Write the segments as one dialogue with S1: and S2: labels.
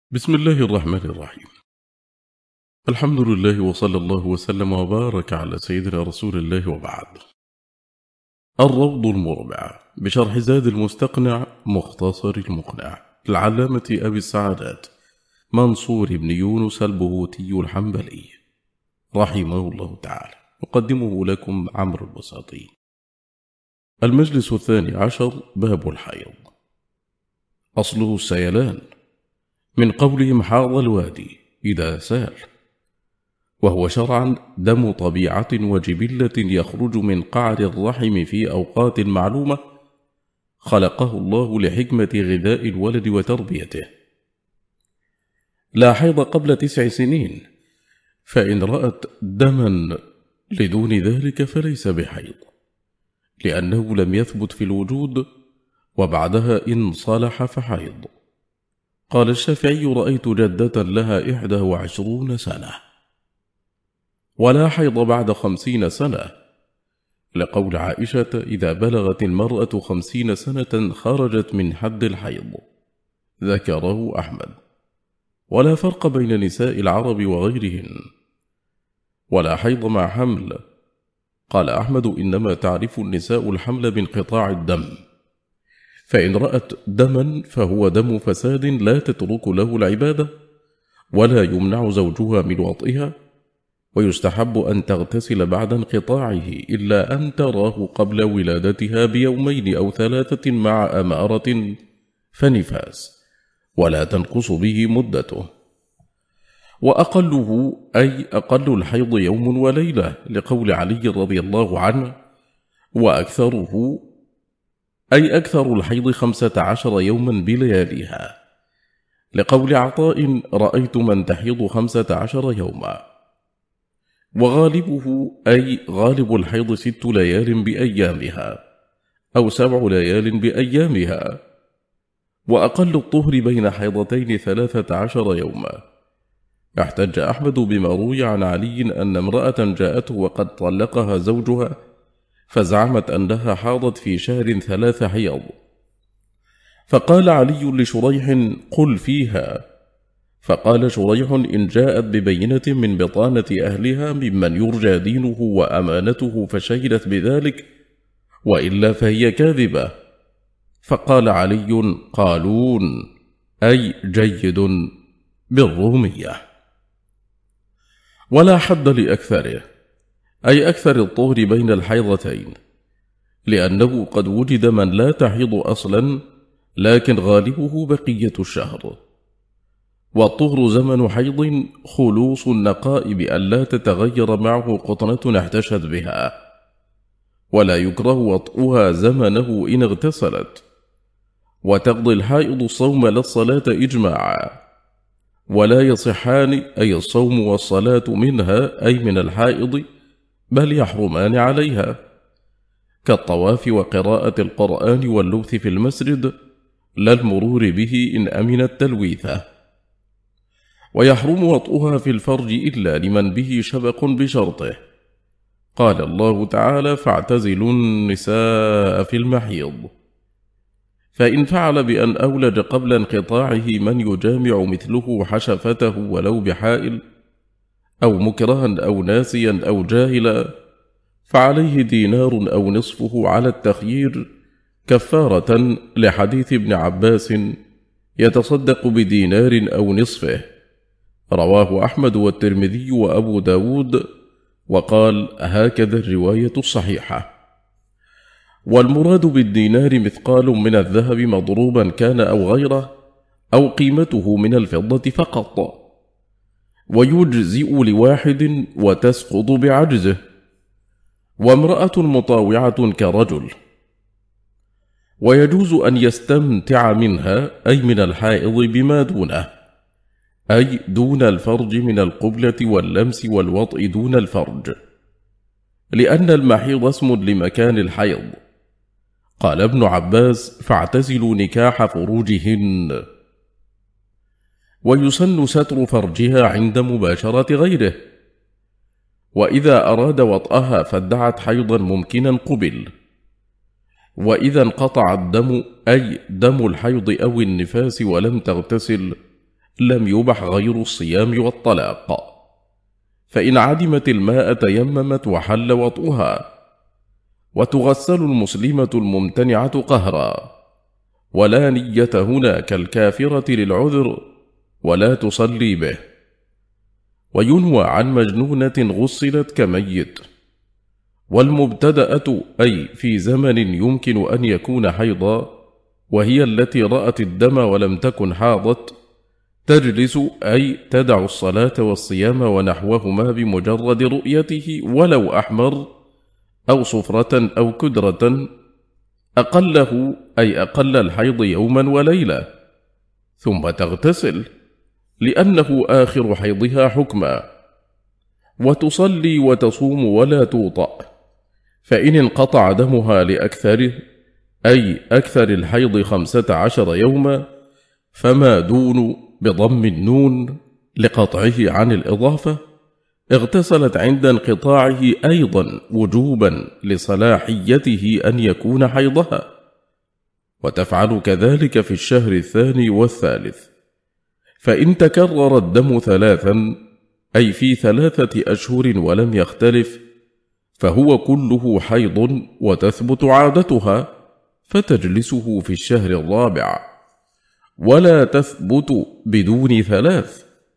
S1: بسم الله الرحمن الرحيم. الحمد لله وصلى الله وسلم وبارك على سيدنا رسول الله وبعد. الروض المربع بشرح زاد المستقنع مختصر المقنع العلامة أبي السعادات منصور بن يونس البهوتي الحنبلي رحمه الله تعالى. أقدمه لكم عمرو البساطي. المجلس 12 باب الحيض. أصله السيلان، من قولهم حاض الوادي إذا سال، وهو شرعا دم طبيعة وجبلة يخرج من قعر الرحم في أوقات معلومة خلقه الله لحكمة غذاء الولد وتربيته. لا حيض قبل 9 سنين، فإن رأت دما لدون ذلك فليس بحيض، لأنه لم يثبت في الوجود، وبعدها إن صلح فحيض. قال الشافعي: رأيت جدة لها 21 سنة. ولا حيض بعد 50 سنة، لقول عائشة: إذا بلغت المرأة 50 سنة خرجت من حد الحيض. ذكره أحمد. ولا فرق بين نساء العرب وغيرهن. ولا حيض مع حمل. قال أحمد: إنما تعرف النساء الحمل بانقطاع الدم، فإن رأت دما فهو دم فساد لا تترك له العبادة، ولا يمنع زوجها من وطئها، ويستحب أن تغتسل بعد انقطاعه إلا أن تراه قبل ولادتها بيومين أو 3 مع أمارة فنفاس، ولا تنقص به مدته. وأقله أي أقل الحيض يوم وليلة، لقول علي رضي الله عنه: وأكثره أي أكثر الحيض 15 يوما بلياليها، لقول عطاء: رأيت من تحيض 15 يوما. وغالبه أي غالب الحيض 6 ليال بأيامها، أو 7 ليال بأيامها. وأقل الطهر بين حيضتين 13 يوما. احتج أحمد بما روي عن علي أن امرأة جاءته وقد طلقها زوجها، فزعمت أنها حاضت في شهر 3 حيض، فقال علي لشريح: قل فيها. فقال شريح: إن جاءت ببينة من بطانة أهلها ممن يرجى دينه وأمانته فشهدت بذلك، وإلا فهي كاذبة. فقال علي: قالون أي جيد بالرومية. ولا حد لأكثره، أي أكثر الطهر بين الحيضتين، لأنه قد وجد من لا تحيض أصلا، لكن غالبه بقية الشهر. والطهر زمن حيض خلوص النقاء بأن لا تتغير معه قطنة احتشت بها، ولا يكره وطئها زمنه إن اغتسلت. وتقضي الحائض الصوم لا الصلاة إجماعا، ولا يصحان أي الصوم والصلاة منها أي من الحائض، بل يحرمان عليها، كالطواف وقراءة القرآن واللبث في المسجد، لا المرور به إن أمن التلويثة. ويحرم وطئها في الفرج إلا لمن به شبق بشرطه. قال الله تعالى: فاعتزلوا النساء في المحيض. فإن فعل بأن أولج قبل انقطاعه من يجامع مثله حشفته ولو بحائل، أو مكرها أو ناسيا أو جاهلا، فعليه دينار أو نصفه على التخيير، كفارة لحديث ابن عباس: يتصدق بدينار أو نصفه. رواه أحمد والترمذي وأبو داود، وقال: هكذا الرواية الصحيحة. والمراد بالدينار مثقال من الذهب مضروبا كان أو غيره، أو قيمته من الفضة فقط، ويجزئ لواحد وتسقط بعجزه. وامرأة مطاوعة كرجل. ويجوز أن يستمتع منها أي من الحائض بما دونه، أي دون الفرج من القبلة واللمس والوطء دون الفرج، لأن المحيض اسم لمكان الحيض. قال ابن عباس: فاعتزلوا نكاح فروجهن. ويسن ستر فرجها عند مباشرة غيره. وإذا أراد وطئها فادعت حيضا ممكنا قبل. وإذا انقطع الدم أي دم الحيض أو النفاس ولم تغتسل، لم يبح غير الصيام والطلاق. فإن عدمت الماء تيممت وحل وطئها. وتغسل المسلمة الممتنعة قهرا، ولا نية هنا كالكافرة للعذر، ولا تصلي به. وينوى عن مجنونة غسلت كميت. والمبتدأة أي في زمن يمكن أن يكون حيضا، وهي التي رأت الدم ولم تكن حاضت، تجلس أي تدع الصلاة والصيام ونحوهما بمجرد رؤيته ولو أحمر أو صفرة أو كدرة، أقله أي أقل الحيض يوما وليلة، ثم تغتسل لأنه آخر حيضها حكما، وتصلي وتصوم ولا توطأ. فإن انقطع دمها لأكثره أي أكثر الحيض 15 يوما، فما دون بضم النون لقطعه عن الإضافة، اغتسلت عند انقطاعه أيضا وجوبا لصلاحيته أن يكون حيضها، وتفعل كذلك في الشهر الثاني والثالث. فإن تكرر الدم 3 أي في 3 أشهر ولم يختلف، فهو كله حيض وتثبت عادتها، فتجلسه في الشهر الرابع، ولا تثبت بدون 3،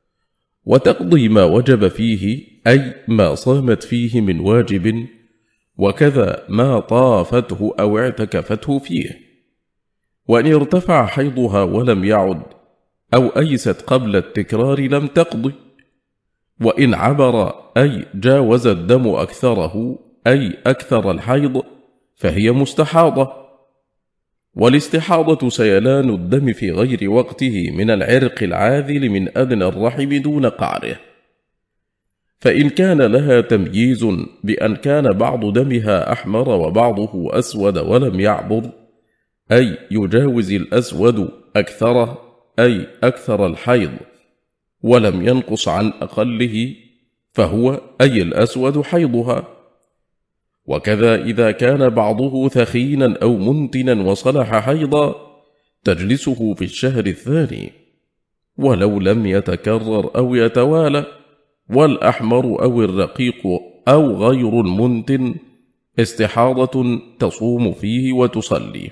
S1: وتقضي ما وجب فيه أي ما صامت فيه من واجب، وكذا ما طافته أو اعتكفته فيه. وإن ارتفع حيضها ولم يعد أو أيست قبل التكرار لم تقضي. وإن عبر أي جاوز الدم أكثره أي أكثر الحيض فهي مستحاضة. والاستحاضة سيلان الدم في غير وقته من العرق العاذل من أدنى الرحم دون قعره. فإن كان لها تمييز بأن كان بعض دمها أحمر وبعضه أسود ولم يعبر أي يجاوز الأسود أكثره أي أكثر الحيض ولم ينقص عن أقله، فهو أي الأسود حيضها. وكذا إذا كان بعضه ثخينا أو منتنا وصلح حيضا، تجلسه في الشهر الثاني ولو لم يتكرر أو يتوالى، والأحمر أو الرقيق أو غير المنتن استحاضة تصوم فيه وتصلي.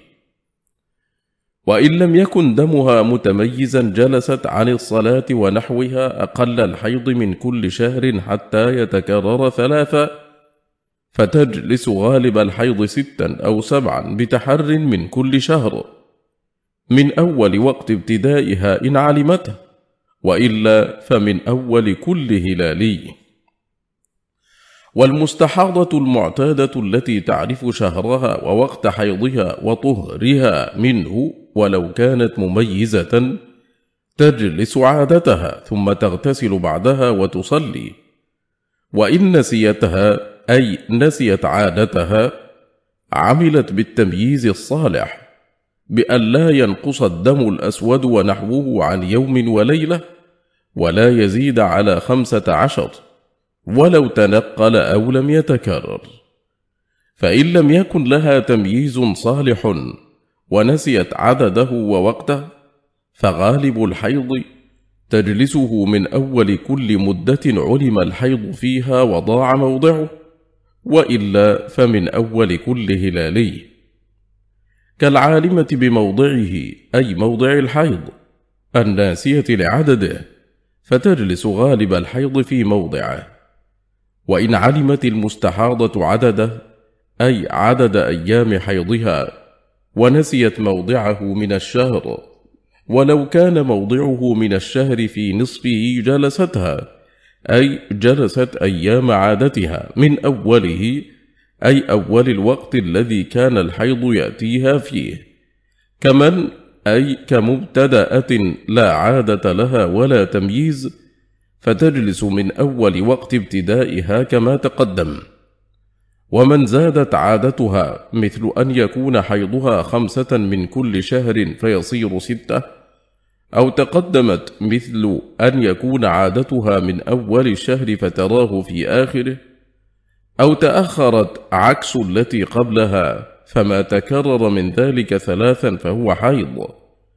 S1: وإن لم يكن دمها متميزا جلست عن الصلاة ونحوها أقل الحيض من كل شهر حتى يتكرر 3، فتجلس غالب الحيض 6 أو 7 بتحر من كل شهر من أول وقت ابتدائها إن علمته، وإلا فمن أول كل هلالي. والمستحاضة المعتادة التي تعرف شهرها ووقت حيضها وطهرها منه ولو كانت مميزة، تجلس عادتها ثم تغتسل بعدها وتصلي. وإن نسيتها أي نسيت عادتها، عملت بالتمييز الصالح بأن لا ينقص الدم الأسود ونحوه عن يوم وليلة، ولا يزيد على 15 ولو تنقل أو لم يتكرر. فإن لم يكن لها تمييز صالح ونسيت عدده ووقته، فغالب الحيض تجلسه من أول كل مدة علم الحيض فيها وضاع موضعه، وإلا فمن أول كل هلالي، كالعالمة بموضعه أي موضع الحيض الناسية لعدده، فتجلس غالب الحيض في موضعه. وإن علمت المستحاضة عدده أي عدد أيام حيضها ونسيت موضعه من الشهر، ولو كان موضعه من الشهر في نصفه جلستها أي جلست أيام عادتها من أوله أي أول الوقت الذي كان الحيض يأتيها فيه، كمن أي كمبتدأة لا عادة لها ولا تمييز، فتجلس من أول وقت ابتدائها كما تقدم. ومن زادت عادتها مثل أن يكون حيضها 5 من كل شهر فيصير 6، أو تقدمت مثل أن يكون عادتها من أول الشهر فتراه في آخره، أو تأخرت عكس التي قبلها فما تكرر من ذلك 3 فهو حيض.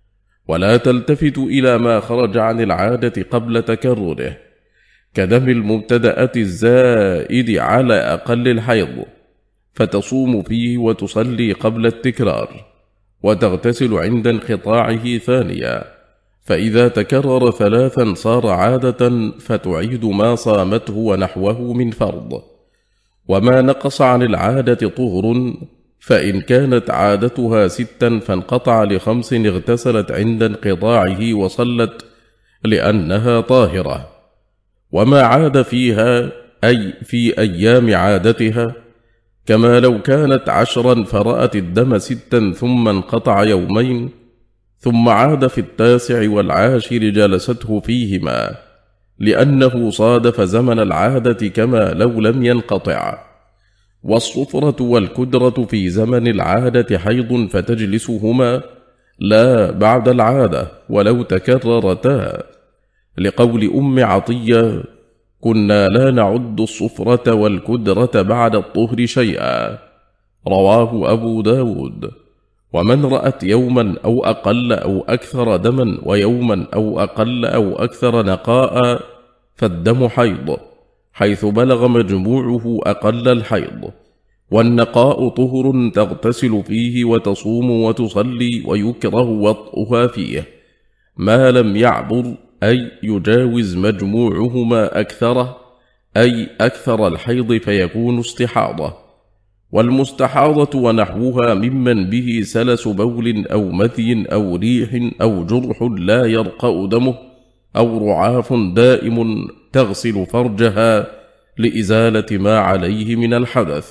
S1: ولا تلتفت إلى ما خرج عن العادة قبل تكرره، كدم المبتدأة الزائد على أقل الحيض، فتصوم فيه وتصلي قبل التكرار، وتغتسل عند انقطاعه ثانيا، فإذا تكرر 3 صار عادة فتعيد ما صامته ونحوه من فرض. وما نقص عن العادة طهر، فإن كانت عادتها 6 فانقطع ل5 اغتسلت عند انقطاعه وصلت لأنها طاهرة. وما عاد فيها أي في أيام عادتها، كما لو كانت 10 فرأت الدم 6 ثم انقطع يومين، ثم عاد في 9 والعاشر جلسته فيهما، لأنه صادف زمن العادة كما لو لم ينقطع. والصفرة والكدرة في زمن العادة حيض فتجلسهما لا بعد العادة ولو تكررتا، لقول أم عطية: كنا لا نعد الصفرة والكدرة بعد الطهر شيئا، رواه أبو داود. ومن رأت يوما أو أقل أو أكثر دما ويوما أو أقل أو أكثر نقاء فالدم حيض، حيث بلغ مجموعه أقل الحيض. والنقاء طهر تغتسل فيه وتصوم وتصلي، ويكره وطئها فيه ما لم يعبر، أي يجاوز مجموعهما أكثره، أي أكثر الحيض فيكون استحاضة. والمستحاضة ونحوها ممن به سلس بول أو مذي أو ريح أو جرح لا يرقأ دمه أو رعاف دائم تغسل فرجها لإزالة ما عليه من الحدث،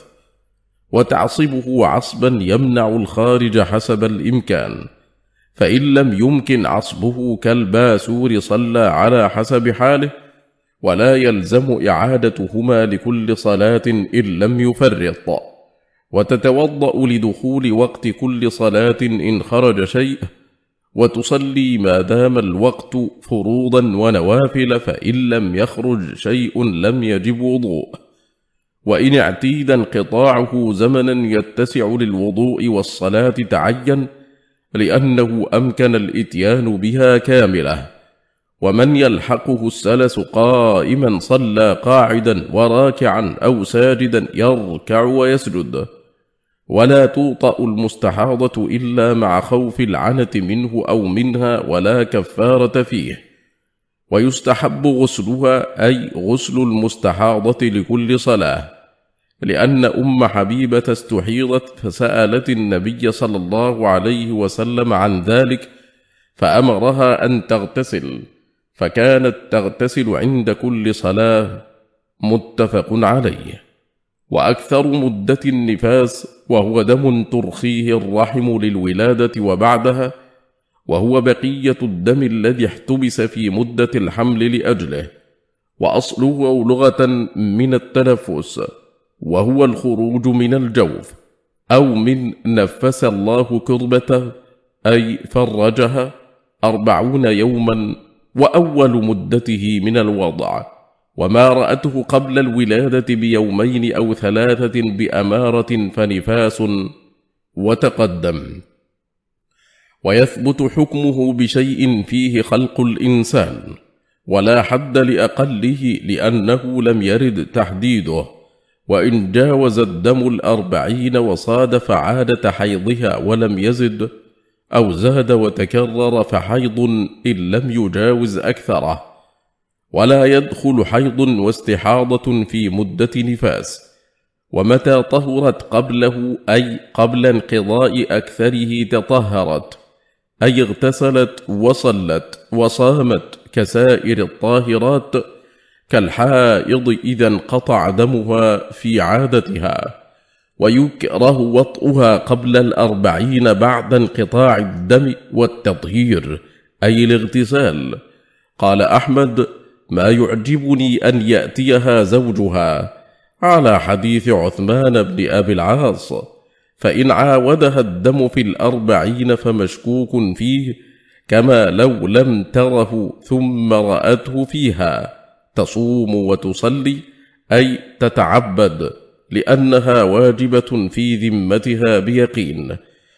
S1: وتعصبه عصبا يمنع الخارج حسب الإمكان، فإن لم يمكن عصبه كالباسور صلى على حسب حاله، ولا يلزم إعادتهما لكل صلاة إن لم يفرط. وتتوضأ لدخول وقت كل صلاة إن خرج شيء، وتصلي ما دام الوقت فروضا ونوافل، فإن لم يخرج شيء لم يجب وضوء. وإن اعتيد انقطاعه زمنا يتسع للوضوء والصلاة تعين، لأنه أمكن الإتيان بها كاملة. ومن يلحقه السلس قائما صلى قاعدا وراكعا أو ساجدا يركع ويسجد. ولا توطأ المستحاضة إلا مع خوف العنة منه أو منها، ولا كفارة فيه. ويستحب غسلها، أي غسل المستحاضة لكل صلاة، لأن أم حبيبة استحيضت فسألت النبي صلى الله عليه وسلم عن ذلك فأمرها أن تغتسل، فكانت تغتسل عند كل صلاة، متفق عليه. وأكثر مدة النفاس وهو دم ترخيه الرحم للولادة وبعدها، وهو بقية الدم الذي احتبس في مدة الحمل لأجله، وأصله لغة من التنفس، وهو الخروج من الجوف، أو من نفس الله كربته أي فرجها 40 يوما، وأول مدته من الوضع. وما رأته قبل الولادة بيومين أو 3 بأمارة فنفاس، وتقدم. ويثبت حكمه بشيء فيه خلق الإنسان، ولا حد لأقله لأنه لم يرد تحديده. وإن جاوز الدم 40 وصادف عادة حيضها ولم يزد، أو زاد وتكرر فحيض إن لم يجاوز أكثره. ولا يدخل حيض واستحاضة في مدة نفاس. ومتى طهرت قبله، أي قبل انقضاء أكثره، تطهرت، أي اغتسلت وصلت وصامت كسائر الطاهرات، كالحائض إذا انقطع دمها في عادتها. ويكره وطئها قبل 40 بعد انقطاع الدم والتطهير، أي الاغتسال. قال أحمد: ما يعجبني أن يأتيها زوجها، على حديث عثمان بن أبي العاص، فإن عاودها الدم في 40 فمشكوك فيه، كما لو لم تره ثم رأته فيها، تصوم وتصلي، أي تتعبد، لأنها واجبة في ذمتها بيقين.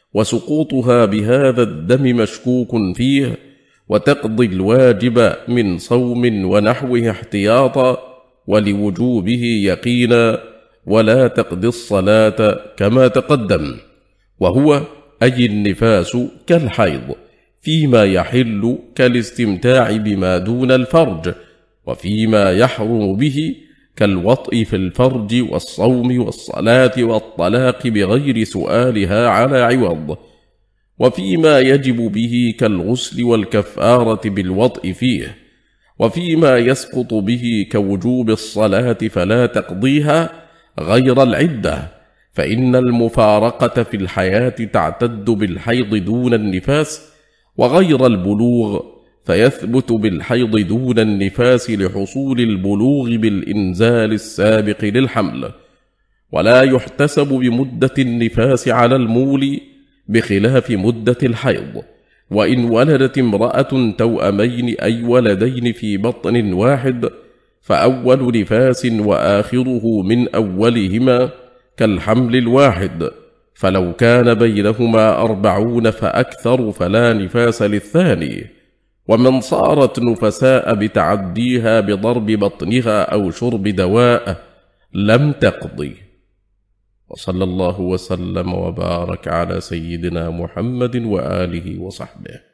S1: وسقوطها بهذا الدم مشكوك فيه، وتقضي الواجب من صوم ونحوه احتياطا ولوجوبه يقينا، ولا تقضي الصلاة كما تقدم، وهو أي النفاس كالحيض فيما يحل كالاستمتاع بما دون الفرج، وفيما يحرم به كالوطء في الفرج والصوم والصلاة والطلاق بغير سؤالها على عوض، وفيما يجب به كالغسل والكفارة بالوطء فيه، وفيما يسقط به كوجوب الصلاة فلا تقضيها غير العدة، فإن المفارقة في الحياة تعتد بالحيض دون النفاس، وغير البلوغ فيثبت بالحيض دون النفاس لحصول البلوغ بالإنزال السابق للحمل، ولا يحتسب بمدة النفاس على المولي بخلاف مدة الحيض. وإن ولدت امرأة توأمين أي ولدين في بطن واحد فأول نفاس وآخره من أولهما كالحمل الواحد، فلو كان بينهما 40 فأكثر فلا نفاس للثاني. ومن صارت نفساء بتعديها بضرب بطنها أو شرب دواء لم تقضي. وصلى الله وسلم وبارك على سيدنا محمد وآله وصحبه.